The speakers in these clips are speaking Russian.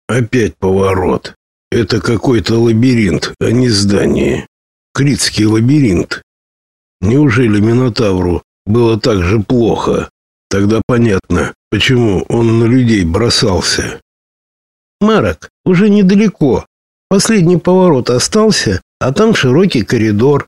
Опять поворот. Это какой-то лабиринт, а не здание. Критский лабиринт. Неужели Минотавру было так же плохо? Тогда понятно, почему он на людей бросался. Марок, уже недалеко. Последний поворот остался, а там широкий коридор.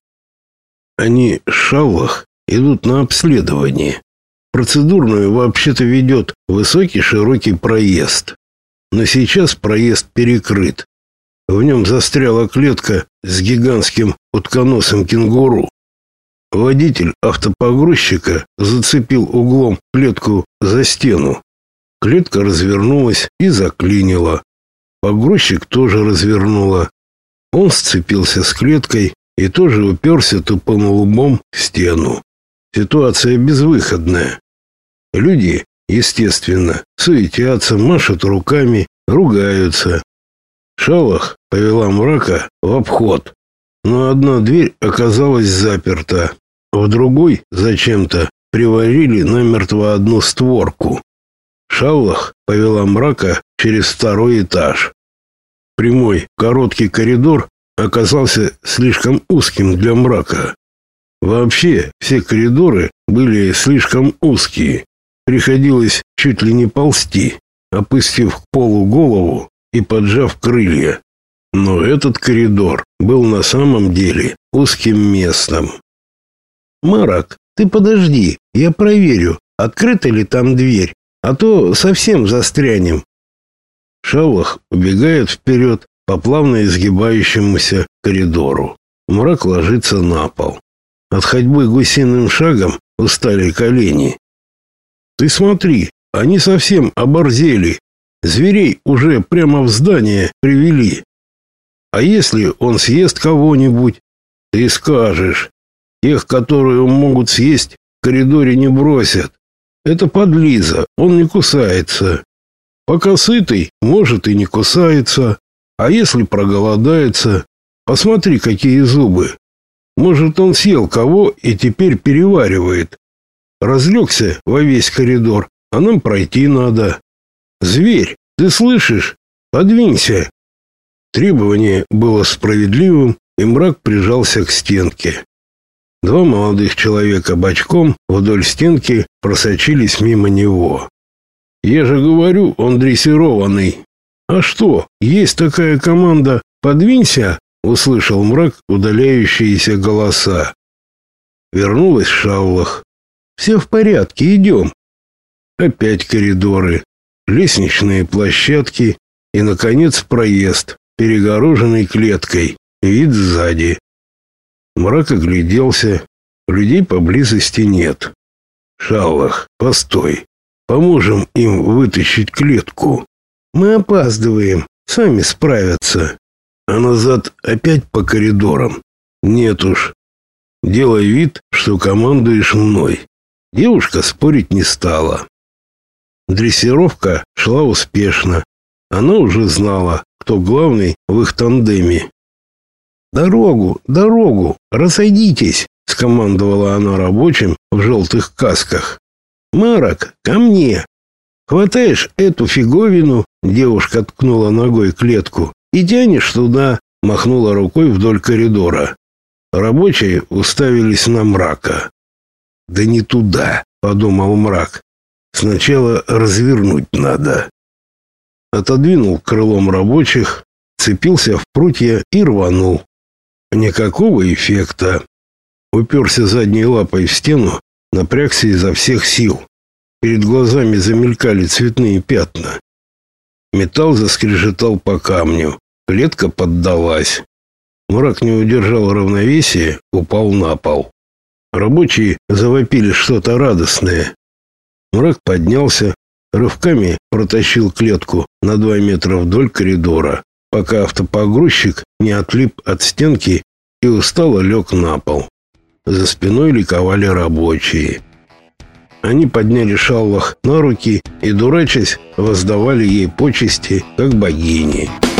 Они, Шаллах, идут на обследование. Процедурную вообще-то ведет высокий широкий проезд. Но сейчас проезд перекрыт. В нем застряла клетка с гигантским утконосым кенгуру. Водитель автопогрузчика зацепил углом клетку за стену. Клетка развернулась и заклинила. Погрузчик тоже развернула. Он сцепился с клеткой и тоже уперся тупым лбом в стену. Ситуация безвыходная. Люди, естественно, суетятся, машут руками, ругаются. Шаллах повела Мрака в обход, но одна дверь оказалась заперта, в другой зачем-то приварили намертво одну створку. Шаллах повела Мрака через второй этаж. Прямой, короткий коридор оказался слишком узким для Мрака. Вообще, все коридоры были слишком узкие. Приходилось чуть ли не ползти, опустив к полу голову и поджав крылья. Но этот коридор был на самом деле узким местом. Марок, ты подожди, я проверю, открыта ли там дверь, а то совсем застрянем. Шаллах убегает вперед по плавно изгибающемуся коридору. Мрак ложится на пол. От ходьбы гусиным шагом устали колени. Ты смотри, они совсем оборзели. Зверей уже прямо в здание привели. А если он съест кого-нибудь? Ты скажешь. Тех, которые могут съесть, в коридоре не бросят. Это подлиза, он не кусается. Пока сытый, может и не кусается. А если проголодается, посмотри, какие зубы. Может, он съел кого и теперь переваривает. Разлегся во весь коридор, а нам пройти надо. Зверь, ты слышишь? Подвинься. Требование было справедливым, и Мрак прижался к стенке. Два молодых человека бочком вдоль стенки просочились мимо него. Я же говорю, он дрессированный. А что, есть такая команда «Подвинься», услышал Мрак удаляющиеся голоса. Вернулась Шаллах. Все в порядке, идем. Опять коридоры, лестничные площадки и, наконец, проезд, перегороженный клеткой, вид сзади. Мрак огляделся, людей поблизости нет. Шаллах, постой, поможем им вытащить клетку. Мы опаздываем, сами справятся. А назад опять по коридорам? Нет уж. Делай вид, что командуешь мной. Девушка спорить не стала. Дрессировка шла успешно. Она уже знала, кто главный в их тандеме. «Дорогу, дорогу, разойдитесь!» — скомандовала она рабочим в желтых касках. «Марок, ко мне! Хватаешь эту фиговину!» — девушка ткнула ногой клетку. «И тянешь туда!» — махнула рукой вдоль коридора. Рабочие уставились на Мрака. «Да не туда!» — подумал Мрак. «Сначала развернуть надо». Отодвинул крылом рабочих, цепился в прутья и рванул. Никакого эффекта. Уперся задней лапой в стену, напрягся изо всех сил. Перед глазами замелькали цветные пятна. Металл заскрежетал по камню. Клетка поддалась. Мрак не удержал равновесия, упал на пол. Рабочие завопили что-то радостное. Мрак поднялся, рывками протащил клетку на 2 метра вдоль коридора, пока автопогрузчик не отлип от стенки и устало лег на пол. За спиной ликовали рабочие. Они подняли Шаллах на руки и, дурачась, воздавали ей почести, как богини.